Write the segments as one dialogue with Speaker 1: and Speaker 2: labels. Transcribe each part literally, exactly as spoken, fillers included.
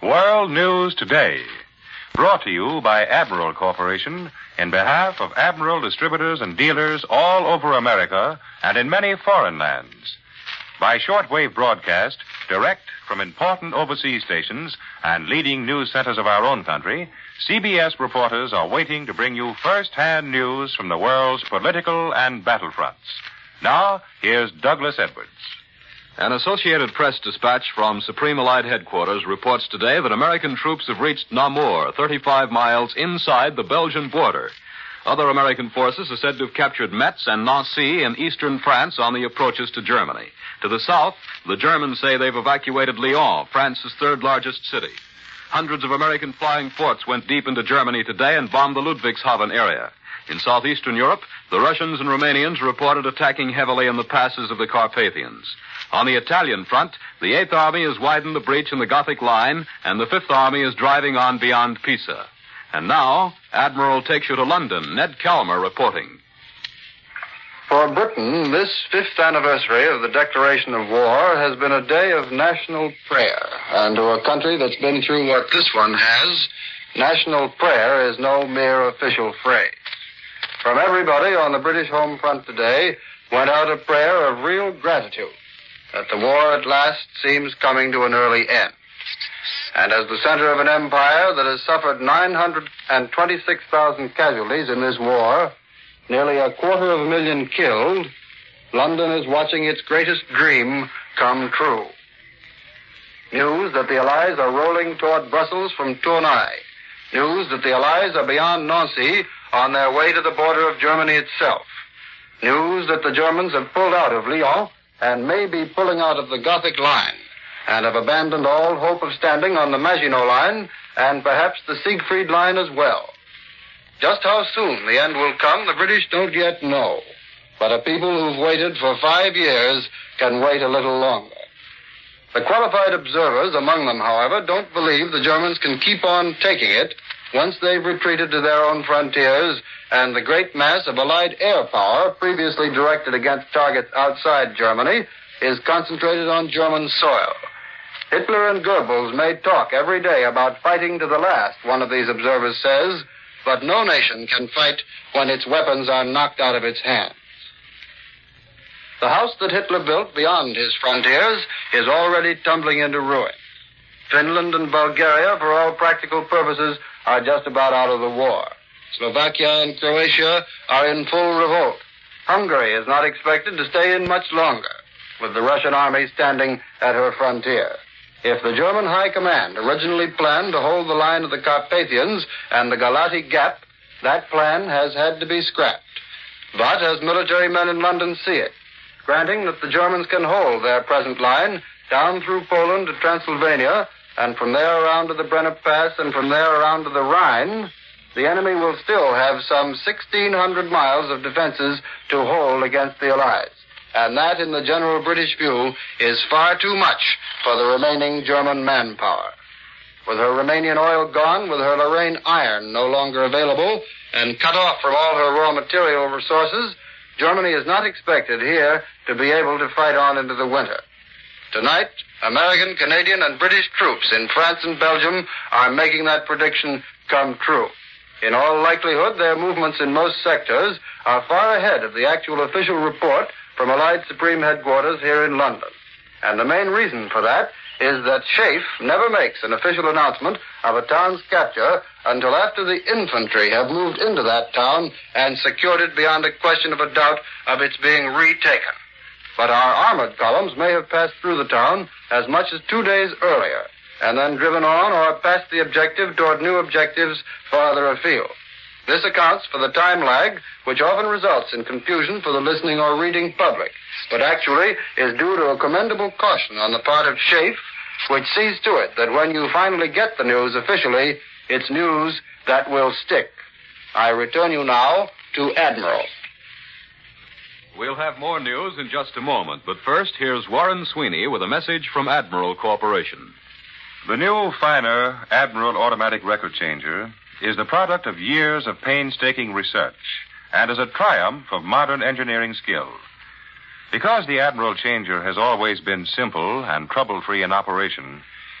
Speaker 1: World News Today, brought to you by Admiral Corporation in behalf of Admiral distributors and dealers all over America and in many foreign lands. By shortwave broadcast, direct from important overseas stations and leading news centers of our own country, C B S reporters are waiting to bring you first-hand news from the world's political and battlefronts. Now, here's Douglas Edwards.
Speaker 2: An Associated Press dispatch from Supreme Allied Headquarters reports today that American troops have reached Namur, thirty-five miles inside the Belgian border. Other American forces are said to have captured Metz and Nancy in eastern France on the approaches to Germany. To the south, the Germans say they've evacuated Lyon, France's third-largest city. Hundreds of American flying forts went deep into Germany today and bombed the Ludwigshafen area. In southeastern Europe, the Russians and Romanians reported attacking heavily in the passes of the Carpathians. On the Italian front, the Eighth Army has widened the breach in the Gothic Line, and the Fifth Army is driving on beyond Pisa. And now, Admiral takes you to London. Ned Calmer reporting.
Speaker 3: For Britain, this fifth anniversary of the declaration of war has been a day of national prayer. And to a country that's been through what this one has, national prayer is no mere official phrase. From everybody on the British home front today went out a prayer of real gratitude that the war at last seems coming to an early end. And as the center of an empire that has suffered nine hundred twenty-six thousand casualties in this war, nearly a quarter of a million killed, London is watching its greatest dream come true. News that the Allies are rolling toward Brussels from Tournai. News that the Allies are beyond Nancy on their way to the border of Germany itself. News that the Germans have pulled out of Lyon and may be pulling out of the Gothic Line and have abandoned all hope of standing on the Maginot Line and perhaps the Siegfried Line as well. Just how soon the end will come, the British don't yet know. But a people who've waited for five years can wait a little longer. The qualified observers among them, however, don't believe the Germans can keep on taking it once they've retreated to their own frontiers and the great mass of Allied air power previously directed against targets outside Germany is concentrated on German soil. Hitler and Goebbels may talk every day about fighting to the last, one of these observers says, but no nation can fight when its weapons are knocked out of its hands. The house that Hitler built beyond his frontiers is already tumbling into ruin. Finland and Bulgaria, for all practical purposes, are just about out of the war. Slovakia and Croatia are in full revolt. Hungary is not expected to stay in much longer, with the Russian army standing at her frontier. If the German High Command originally planned to hold the line of the Carpathians and the Galati Gap, that plan has had to be scrapped. But as military men in London see it, granting that the Germans can hold their present line down through Poland to Transylvania, and from there around to the Brenner Pass, and from there around to the Rhine, the enemy will still have some sixteen hundred miles of defenses to hold against the Allies. And that, in the general British view, is far too much for the remaining German manpower. With her Romanian oil gone, with her Lorraine iron no longer available, and cut off from all her raw material resources, Germany is not expected here to be able to fight on into the winter. Tonight, American, Canadian, and British troops in France and Belgium are making that prediction come true. In all likelihood, their movements in most sectors are far ahead of the actual official report from Allied Supreme Headquarters here in London. And the main reason for that is that SHAEF never makes an official announcement of a town's capture until after the infantry have moved into that town and secured it beyond a question of a doubt of its being retaken. But our armored columns may have passed through the town as much as two days earlier, and then driven on or past the objective toward new objectives farther afield. This accounts for the time lag, which often results in confusion for the listening or reading public, but actually is due to a commendable caution on the part of SHAEF, which sees to it that when you finally get the news officially, it's news that will stick. I return you now to Admiral.
Speaker 2: We'll have more news in just a moment, but first, here's Warren Sweeney with a message from Admiral Corporation.
Speaker 1: The new, finer Admiral automatic record changer is the product of years of painstaking research and is a triumph of modern engineering skill. Because the Admiral changer has always been simple and trouble-free in operation,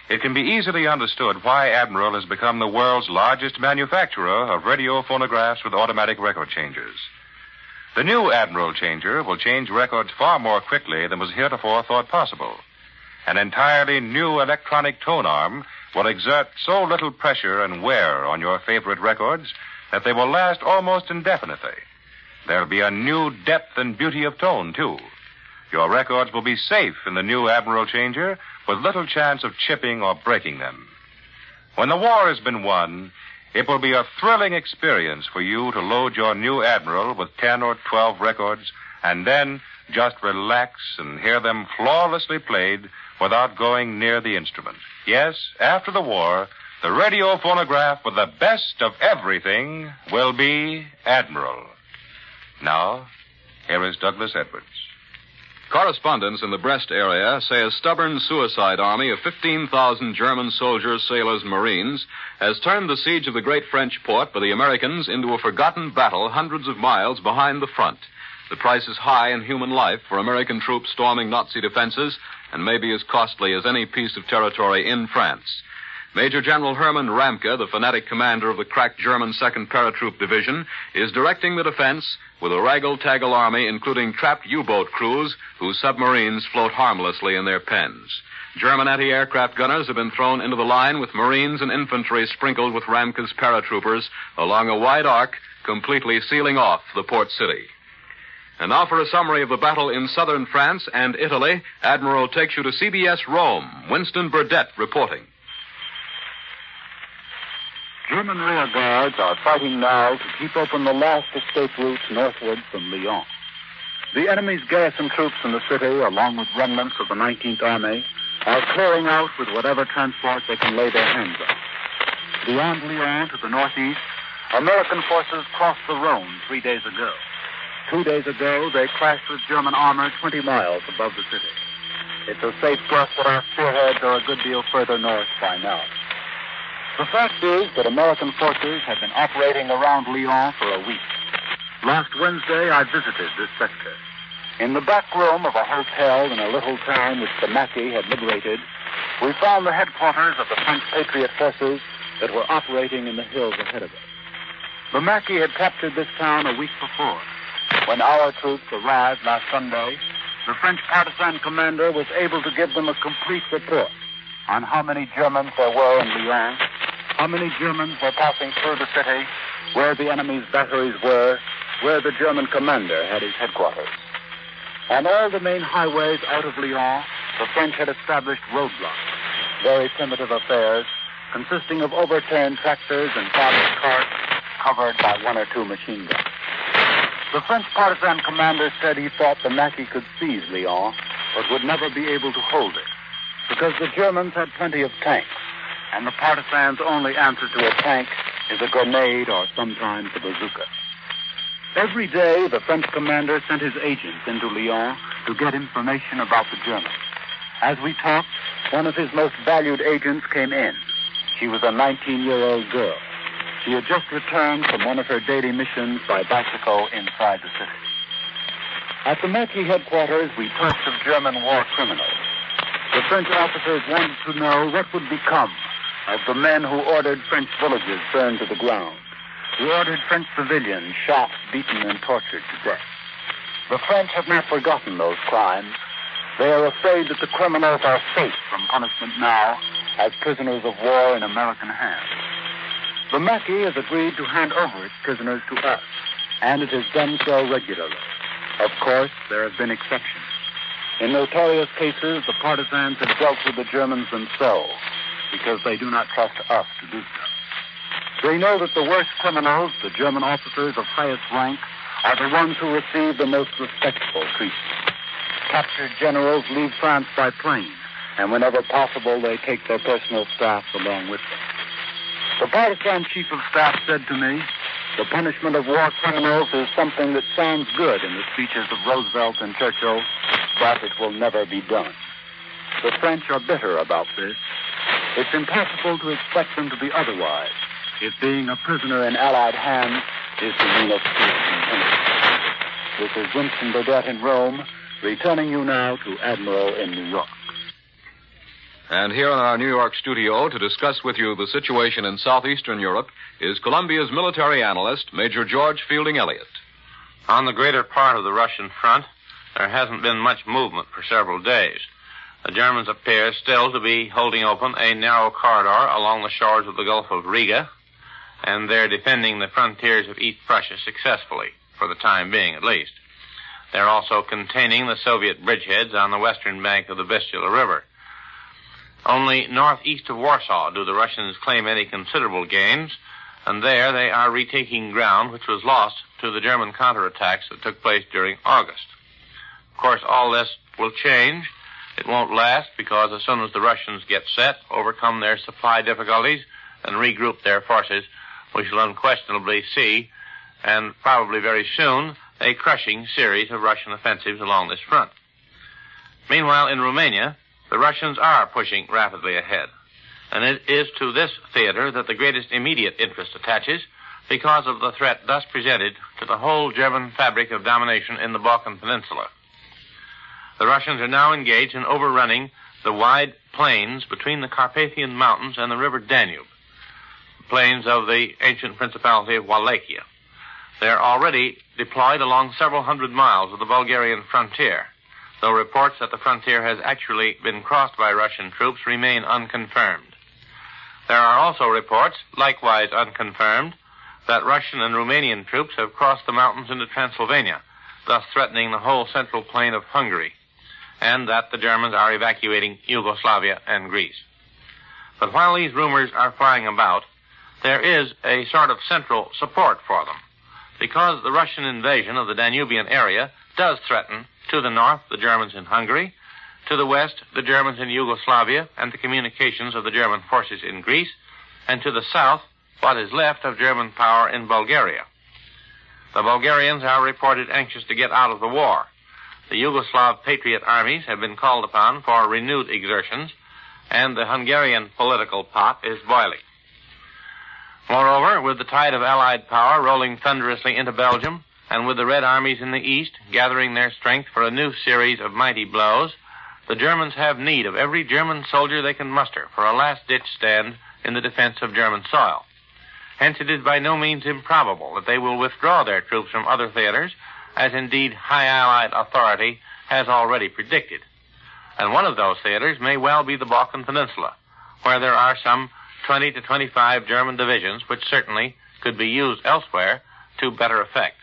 Speaker 1: it can be easily understood why Admiral has become the world's largest manufacturer of radio phonographs with automatic record changers. The new Admiral changer will change records far more quickly than was heretofore thought possible. An entirely new electronic tone arm will exert so little pressure and wear on your favorite records that they will last almost indefinitely. There'll be a new depth and beauty of tone, too. Your records will be safe in the new Admiral changer with little chance of chipping or breaking them. When the war has been won, it will be a thrilling experience for you to load your new Admiral with ten or twelve records and then just relax and hear them flawlessly played without going near the instrument. Yes, after the war, the radio phonograph with the best of everything will be Admiral. Now, here is Douglas Edwards.
Speaker 2: Correspondents in the Brest area say a stubborn suicide army of fifteen thousand German soldiers, sailors, and Marines has turned the siege of the great French port by the Americans into a forgotten battle hundreds of miles behind the front. The price is high in human life for American troops storming Nazi defenses and may be as costly as any piece of territory in France. Major General Hermann Ramke, the fanatic commander of the crack German second Paratroop Division, is directing the defense with a raggle-taggle army including trapped U-boat crews whose submarines float harmlessly in their pens. German anti-aircraft gunners have been thrown into the line with Marines and infantry sprinkled with Ramke's paratroopers along a wide arc, completely sealing off the port city. And now for a summary of the battle in southern France and Italy, Admiral takes you to C B S Rome. Winston Burdett reporting.
Speaker 4: German rear guards are fighting now to keep open the last escape routes northward from Lyon. The enemy's garrison troops in the city, along with remnants of the nineteenth Army, are clearing out with whatever transport they can lay their hands on. Beyond Lyon, to the northeast, American forces crossed the Rhone three days ago. Two days ago, they clashed with German armor twenty miles above the city. It's a safe guess that our spearheads are a good deal further north by now. The fact is that American forces have been operating around Lyon for a week. Last Wednesday, I visited this sector. In the back room of a hotel in a little town which the Maquis had liberated, we found the headquarters of the French Patriot forces that were operating in the hills ahead of us. The Maquis had captured this town a week before. When our troops arrived last Sunday, the French partisan commander was able to give them a complete report on how many Germans there were in Lyon, how many Germans were passing through the city, where the enemy's batteries were, where the German commander had his headquarters. On all the main highways out of Lyon, the French had established roadblocks, very primitive affairs, consisting of overturned tractors and farmers' carts covered by one or two machine guns. The French partisan commander said he thought the Maquis could seize Lyon, but would never be able to hold it, because the Germans had plenty of tanks, and the partisans' only answer to a tank is a grenade or sometimes a bazooka. Every day, the French commander sent his agents into Lyon to get information about the Germans. As we talked, one of his most valued agents came in. She was a nineteen-year-old girl. She had just returned from one of her daily missions by bicycle inside the city. At the Maquis headquarters, we talked of German war criminals. The French officers wanted to know what would become of the men who ordered French villages burned to the ground, who ordered French civilians shot, beaten, and tortured to death. The French have not forgotten those crimes. They are afraid that the criminals are safe from punishment now as prisoners of war in American hands. The Maquis has agreed to hand over its prisoners to us, and it has done so regularly. Of course, there have been exceptions. In notorious cases, the partisans have dealt with the Germans themselves because they do not trust us to do so. They know that the worst criminals, the German officers of highest rank, are the ones who receive the most respectful treatment. Captured generals leave France by plane, and whenever possible, they take their personal staff along with them. The partisan chief of staff said to me, the punishment of war criminals is something that sounds good in the speeches of Roosevelt and Churchill, but it will never be done. The French are bitter about this. It's impossible to expect them to be otherwise, if being a prisoner in Allied hands is the meanest treatment in history. This is Winston Burdett in Rome, returning you now to Admiral in New York.
Speaker 2: And here in our New York studio to discuss with you the situation in southeastern Europe is Columbia's military analyst, Major George Fielding Elliott.
Speaker 5: On the greater part of the Russian front, there hasn't been much movement for several days. The Germans appear still to be holding open a narrow corridor along the shores of the Gulf of Riga, and they're defending the frontiers of East Prussia successfully, for the time being at least. They're also containing the Soviet bridgeheads on the western bank of the Vistula River. Only northeast of Warsaw do the Russians claim any considerable gains, and there they are retaking ground which was lost to the German counterattacks that took place during August. Of course, all this will change. It won't last because as soon as the Russians get set, overcome their supply difficulties, and regroup their forces, we shall unquestionably see, and probably very soon, a crushing series of Russian offensives along this front. Meanwhile, in Romania, the Russians are pushing rapidly ahead, and it is to this theater that the greatest immediate interest attaches because of the threat thus presented to the whole German fabric of domination in the Balkan Peninsula. The Russians are now engaged in overrunning the wide plains between the Carpathian Mountains and the river Danube, the plains of the ancient Principality of Wallachia. They are already deployed along several hundred miles of the Bulgarian frontier, though reports that the frontier has actually been crossed by Russian troops remain unconfirmed. There are also reports, likewise unconfirmed, that Russian and Romanian troops have crossed the mountains into Transylvania, thus threatening the whole central plain of Hungary, and that the Germans are evacuating Yugoslavia and Greece. But while these rumors are flying about, there is a sort of central support for them, because the Russian invasion of the Danubian area does threaten, to the north, the Germans in Hungary, to the west, the Germans in Yugoslavia and the communications of the German forces in Greece, and to the south, what is left of German power in Bulgaria. The Bulgarians are reported anxious to get out of the war. The Yugoslav patriot armies have been called upon for renewed exertions, and the Hungarian political pot is boiling. Moreover, with the tide of Allied power rolling thunderously into Belgium, and with the Red armies in the east gathering their strength for a new series of mighty blows, the Germans have need of every German soldier they can muster for a last-ditch stand in the defense of German soil. Hence it is by no means improbable that they will withdraw their troops from other theaters, as indeed high Allied authority has already predicted. And one of those theaters may well be the Balkan Peninsula, where there are some twenty to twenty-five German divisions which certainly could be used elsewhere to better effect.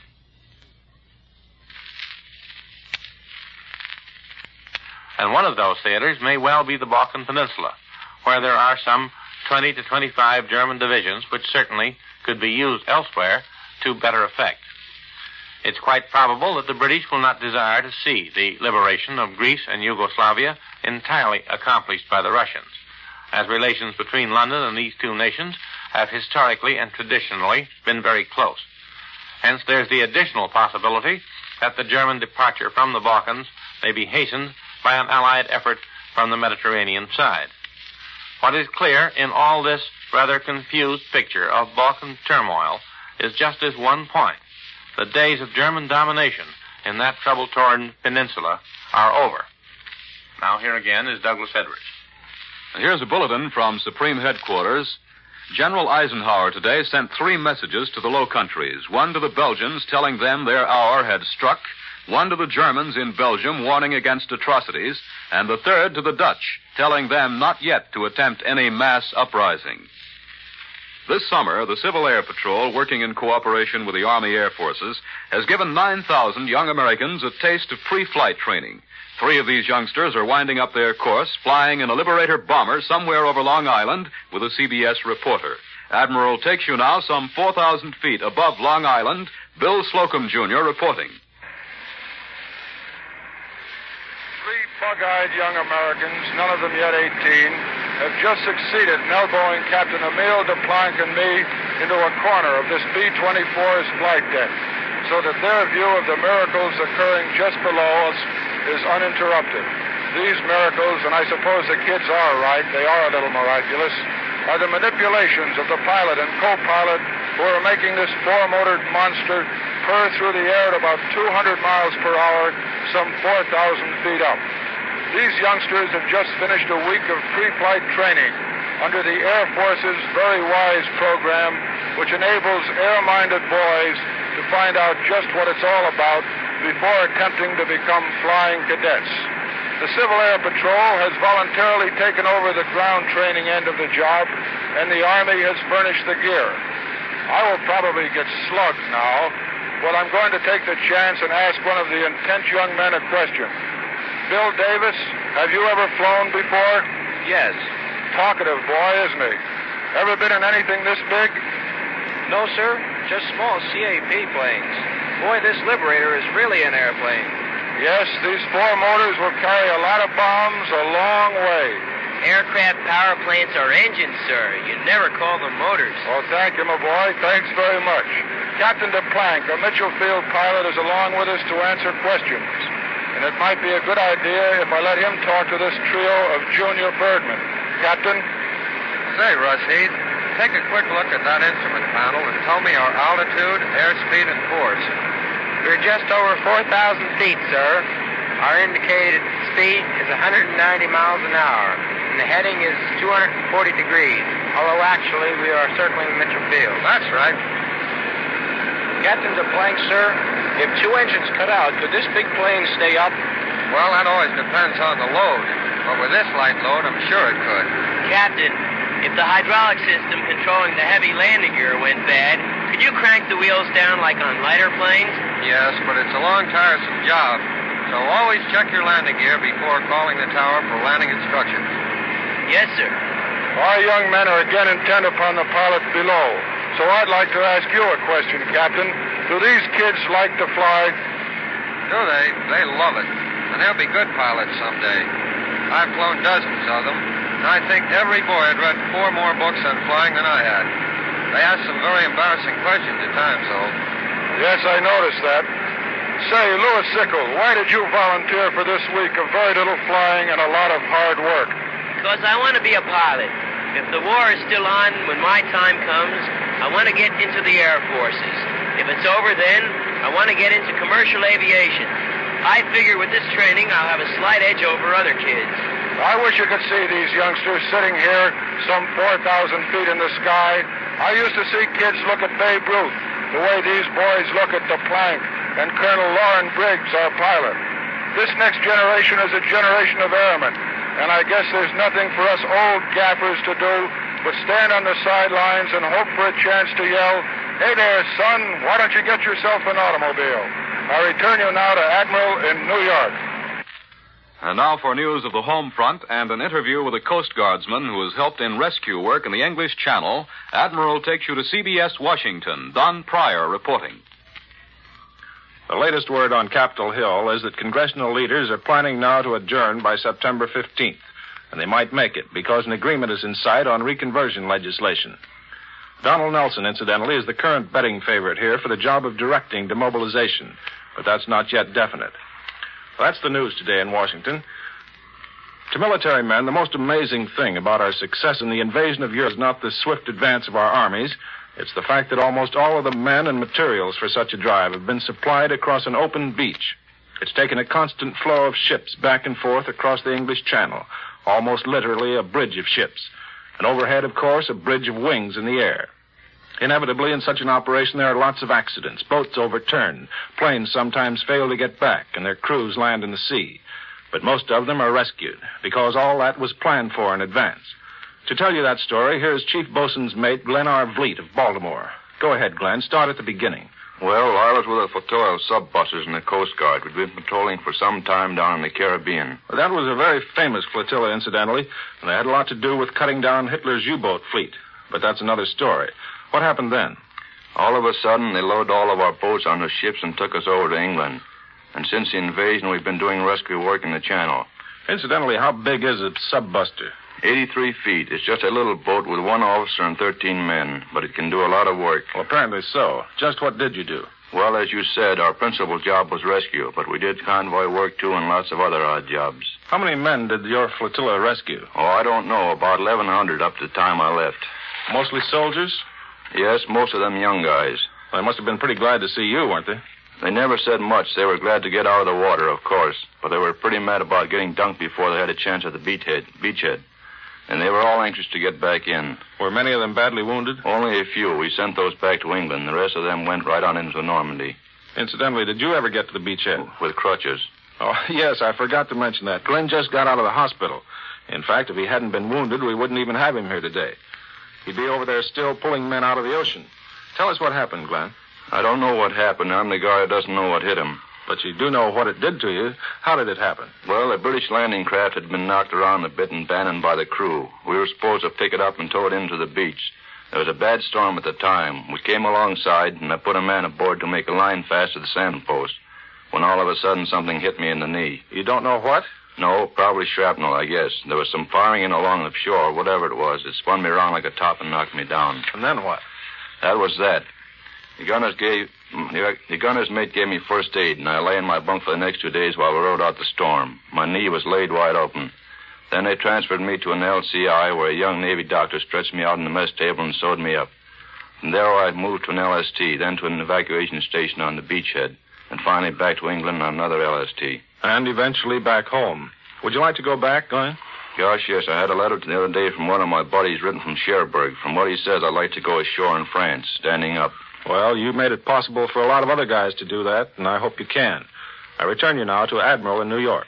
Speaker 5: And one of those theaters may well be the Balkan Peninsula, where there are some twenty to twenty-five German divisions which certainly could be used elsewhere to better effect. It's quite probable that the British will not desire to see the liberation of Greece and Yugoslavia entirely accomplished by the Russians, as relations between London and these two nations have historically and traditionally been very close. Hence, there's the additional possibility that the German departure from the Balkans may be hastened by an Allied effort from the Mediterranean side. What is clear in all this rather confused picture of Balkan turmoil is just this one point. The days of German domination in that trouble-torn peninsula are over. Now here again is Douglas Edwards.
Speaker 2: And here's a bulletin from Supreme Headquarters. General Eisenhower today sent three messages to the Low Countries. One to the Belgians telling them their hour had struck, one to the Germans in Belgium warning against atrocities, and the third to the Dutch telling them not yet to attempt any mass uprising. This summer, the Civil Air Patrol, working in cooperation with the Army Air Forces, has given nine thousand young Americans a taste of pre-flight training. Three of these youngsters are winding up their course, flying in a Liberator bomber somewhere over Long Island with a C B S reporter. Admiral takes you now some four thousand feet above Long Island. Bill Slocum, Junior reporting.
Speaker 6: Three bug-eyed young Americans, none of them yet eighteen, have just succeeded in elbowing Captain Emile Deplank and me into a corner of this B twenty-four's flight deck, so that their view of the miracles occurring just below us is uninterrupted. These miracles, and I suppose the kids are right, they are a little miraculous, are the manipulations of the pilot and co-pilot who are making this four-motored monster purr through the air at about two hundred miles per hour, some four thousand feet up. These youngsters have just finished a week of pre-flight training under the Air Force's Very Wise program, which enables air-minded boys to find out just what it's all about before attempting to become flying cadets. The Civil Air Patrol has voluntarily taken over the ground training end of the job, and the Army has furnished the gear. I will probably get slugged now, but I'm going to take the chance and ask one of the intense young men a question. Bill Davis, have you ever flown before?
Speaker 7: Yes.
Speaker 6: Talkative boy, isn't he? Ever been in anything this big?
Speaker 7: No, sir. Just small C A P planes. Boy, this Liberator is really an airplane.
Speaker 6: Yes, these four motors will carry a lot of bombs a long way.
Speaker 8: Aircraft power plants are engines, sir. You never call them motors.
Speaker 6: Oh, thank you, my boy. Thanks very much. Captain DePlank, a Mitchell Field pilot, is along with us to answer questions. And it might be a good idea if I let him talk to this trio of junior birdmen. Captain?
Speaker 9: Say, Russ Heath, take a quick look at that instrument panel and tell me our altitude, airspeed, and force.
Speaker 8: We're just over four thousand feet, sir. Our indicated speed is one hundred ninety miles an hour, and the heading is two hundred forty degrees, although actually we are circling Mitchell Field.
Speaker 9: That's right.
Speaker 7: Captain DePlank, sir, if two engines cut out, could this big plane stay up?
Speaker 9: Well, that always depends on the load. But with this light load, I'm sure it could.
Speaker 8: Captain, if the hydraulic system controlling the heavy landing gear went bad, could you crank the wheels down like on lighter planes?
Speaker 9: Yes, but it's a long, tiresome job. So always check your landing gear before calling the tower for landing instructions.
Speaker 8: Yes, sir.
Speaker 6: Our young men are again intent upon the pilot below. So I'd like to ask you a question, Captain. Do these kids like to fly?
Speaker 9: Do they? They love it. And they'll be good pilots someday. I've flown dozens of them, and I think every boy had read four more books on flying than I had. They asked some very embarrassing questions at times, though.
Speaker 6: Yes, I noticed that. Say, Louis Sickle, why did you volunteer for this week of very little flying and a lot of hard work?
Speaker 8: Because I want to be a pilot. If the war is still on when my time comes, I want to get into the Air Forces. If it's over then, I want to get into commercial aviation. I figure with this training, I'll have a slight edge over other kids.
Speaker 6: I wish you could see these youngsters sitting here some four thousand feet in the sky. I used to see kids look at Babe Ruth the way these boys look at DePlank and Colonel Loren Briggs, our pilot. This next generation is a generation of airmen, and I guess there's nothing for us old gaffers to do but stand on the sidelines and hope for a chance to yell, "Hey there, son, why don't you get yourself an automobile?" I return you now to Admiral in New York.
Speaker 2: And now for news of the home front and an interview with a Coast Guardsman who has helped in rescue work in the English Channel. Admiral takes you to C B S Washington. Don Pryor reporting.
Speaker 10: The latest word on Capitol Hill is that congressional leaders are planning now to adjourn by September fifteenth. And they might make it because an agreement is in sight on reconversion legislation. Donald Nelson, incidentally, is the current betting favorite here for the job of directing demobilization. But that's not yet definite. Well, that's the news today in Washington. To military men, the most amazing thing about our success in the invasion of Europe is not the swift advance of our armies. It's the fact that almost all of the men and materials for such a drive have been supplied across an open beach. It's taken a constant flow of ships back and forth across the English Channel, almost literally a bridge of ships. And overhead, of course, a bridge of wings in the air. Inevitably, in such an operation, there are lots of accidents. Boats overturn. Planes sometimes fail to get back, and their crews land in the sea. But most of them are rescued, because all that was planned for in advance. To tell you that story, here's Chief Bosun's mate, Glenn R. Vliet of Baltimore. Go ahead, Glenn. Start at the beginning.
Speaker 11: Well, I was with a flotilla of sub-busters in the Coast Guard. We'd been patrolling for some time down in the Caribbean.
Speaker 10: Well, that was a very famous flotilla, incidentally, and they had a lot to do with cutting down Hitler's U-boat fleet. But that's another story. What happened then?
Speaker 11: All of a sudden, they loaded all of our boats onto ships and took us over to England. And since the invasion, we've been doing rescue work in the Channel.
Speaker 10: Incidentally, how big is a sub-buster?
Speaker 11: eighty-three feet. It's just a little boat with one officer and thirteen men, but it can do a lot of work.
Speaker 10: Well, apparently so. Just what did you do?
Speaker 11: Well, as you said, our principal job was rescue, but we did convoy work, too, and lots of other odd jobs.
Speaker 10: How many men did your flotilla rescue?
Speaker 11: Oh, I don't know. About eleven hundred up to the time I left.
Speaker 10: Mostly soldiers?
Speaker 11: Yes, most of them young guys.
Speaker 10: Well, they must have been pretty glad to see you, weren't they?
Speaker 11: They never said much. They were glad to get out of the water, of course, but they were pretty mad about getting dunked before they had a chance at the beachhead. beachhead. And they were all anxious to get back in.
Speaker 10: Were many of them badly wounded?
Speaker 11: Only a few. We sent those back to England. The rest of them went right on into Normandy.
Speaker 10: Incidentally, did you ever get to the beachhead?
Speaker 11: With crutches.
Speaker 10: Oh, yes, I forgot to mention that. Glenn just got out of the hospital. In fact, if he hadn't been wounded, we wouldn't even have him here today. He'd be over there still pulling men out of the ocean. Tell us what happened, Glenn.
Speaker 11: I don't know what happened. I'm the guy who doesn't know what hit him.
Speaker 10: But you do know what it did to you. How did it happen?
Speaker 11: Well, a British landing craft had been knocked around a bit and abandoned by the crew. We were supposed to pick it up and tow it into the beach. There was a bad storm at the time. We came alongside, and I put a man aboard to make a line fast to the sand post, when all of a sudden something hit me in the knee.
Speaker 10: You don't know what?
Speaker 11: No, probably shrapnel, I guess. There was some firing in along the shore, whatever it was. It spun me around like a top and knocked me down.
Speaker 10: And then what?
Speaker 11: That was that. The gunner's gave... The gunner's mate gave me first aid, and I lay in my bunk for the next two days while we rode out the storm. My knee was laid wide open. Then they transferred me to an L C I where a young Navy doctor stretched me out on the mess table and sewed me up. From there I moved to an L S T, then to an evacuation station on the beachhead, and finally back to England on another L S T.
Speaker 10: And eventually back home. Would you like to go back, Glenn?
Speaker 11: Gosh, yes. I had a letter the other day from one of my buddies written from Cherbourg. From what he says, I'd like to go ashore in France, standing up.
Speaker 10: Well, you made it possible for a lot of other guys to do that, and I hope you can. I return you now to Admiral in New York.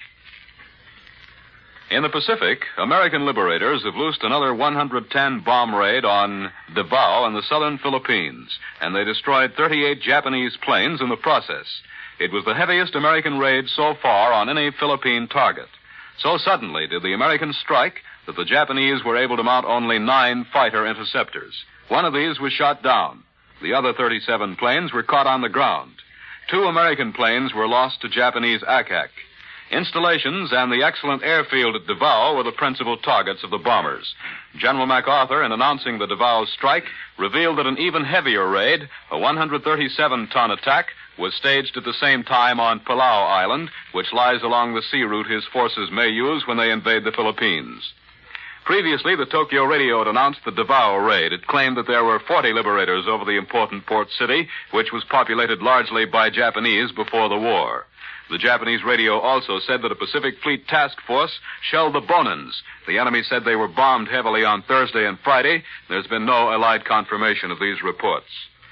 Speaker 2: In the Pacific, American liberators have loosed another one hundred ten bomb raid on Davao in the southern Philippines, and they destroyed thirty-eight Japanese planes in the process. It was the heaviest American raid so far on any Philippine target. So suddenly did the Americans strike that the Japanese were able to mount only nine fighter interceptors. One of these was shot down. The other thirty-seven planes were caught on the ground. Two American planes were lost to Japanese A C A C. Installations and the excellent airfield at Davao were the principal targets of the bombers. General MacArthur, in announcing the Davao strike, revealed that an even heavier raid, a one hundred thirty-seven ton attack, was staged at the same time on Palau Island, which lies along the sea route his forces may use when they invade the Philippines. Previously, the Tokyo radio had announced the Davao raid. It claimed that there were forty liberators over the important port city, which was populated largely by Japanese before the war. The Japanese radio also said that a Pacific Fleet task force shelled the Bonins. The enemy said they were bombed heavily on Thursday and Friday. There's been no Allied confirmation of these reports.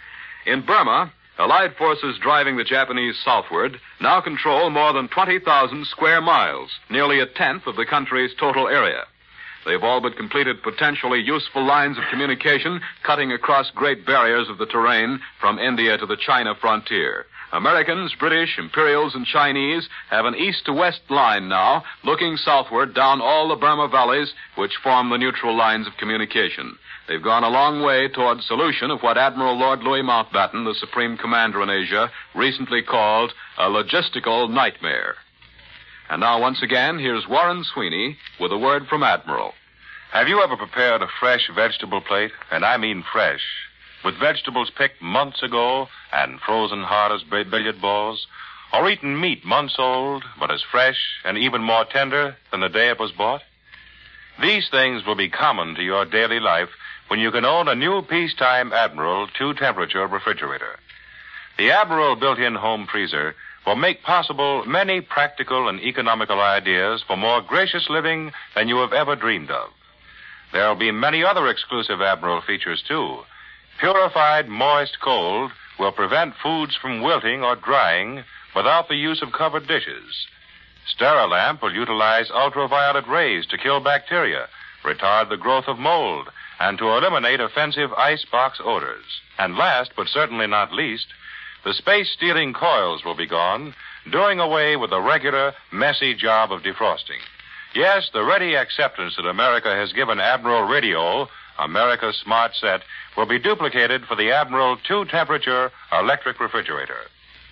Speaker 2: In Burma, Allied forces driving the Japanese southward now control more than twenty thousand square miles, nearly a tenth of the country's total area. They've all but completed potentially useful lines of communication cutting across great barriers of the terrain from India to the China frontier. Americans, British, Imperials, and Chinese have an east-to-west line now, looking southward down all the Burma valleys which form the neutral lines of communication. They've gone a long way toward solution of what Admiral Lord Louis Mountbatten, the Supreme Commander in Asia, recently called a logistical nightmare. And now, once again, here's Warren Sweeney with a word from Admiral.
Speaker 1: Have you ever prepared a fresh vegetable plate? And I mean fresh. With vegetables picked months ago and frozen hard as billiard balls? Or eaten meat months old, but as fresh and even more tender than the day it was bought? These things will be common to your daily life when you can own a new peacetime Admiral two-temperature refrigerator. The Admiral built-in home freezer will make possible many practical and economical ideas for more gracious living than you have ever dreamed of. There will be many other exclusive Admiral features, too. Purified moist cold will prevent foods from wilting or drying without the use of covered dishes. Sterilamp will utilize ultraviolet rays to kill bacteria, retard the growth of mold, and to eliminate offensive icebox odors. And last, but certainly not least, the space-stealing coils will be gone, doing away with the regular, messy job of defrosting. Yes, the ready acceptance that America has given Admiral Radio, America's smart set, will be duplicated for the Admiral two-temperature electric refrigerator.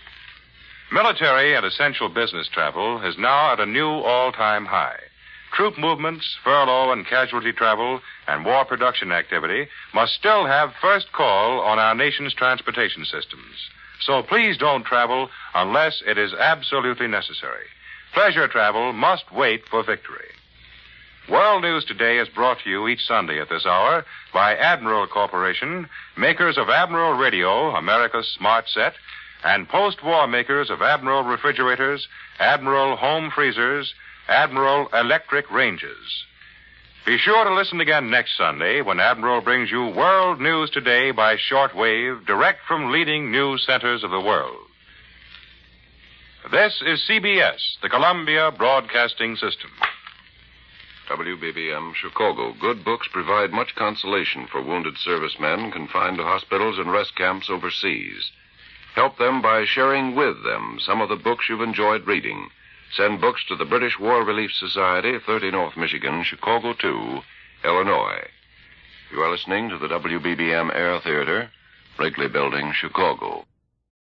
Speaker 1: Military and essential business travel is now at a new all-time high. Troop movements, furlough and casualty travel, and war production activity must still have first call on our nation's transportation systems. So please don't travel unless it is absolutely necessary. Pleasure travel must wait for victory. World News Today is brought to you each Sunday at this hour by Admiral Corporation, makers of Admiral Radio, America's smart set, and post-war makers of Admiral refrigerators, Admiral home freezers, Admiral electric ranges. Be sure to listen again next Sunday when Admiral brings you World News Today by shortwave, direct from leading news centers of the world. This is C B S, the Columbia Broadcasting System.
Speaker 12: W B B M, Chicago. Good books provide much consolation for wounded servicemen confined to hospitals and rest camps overseas. Help them by sharing with them some of the books you've enjoyed reading. Send books to the British War Relief Society, thirty North Michigan, Chicago two, Illinois. You are listening to the W B B M Air Theater, Wrigley Building, Chicago.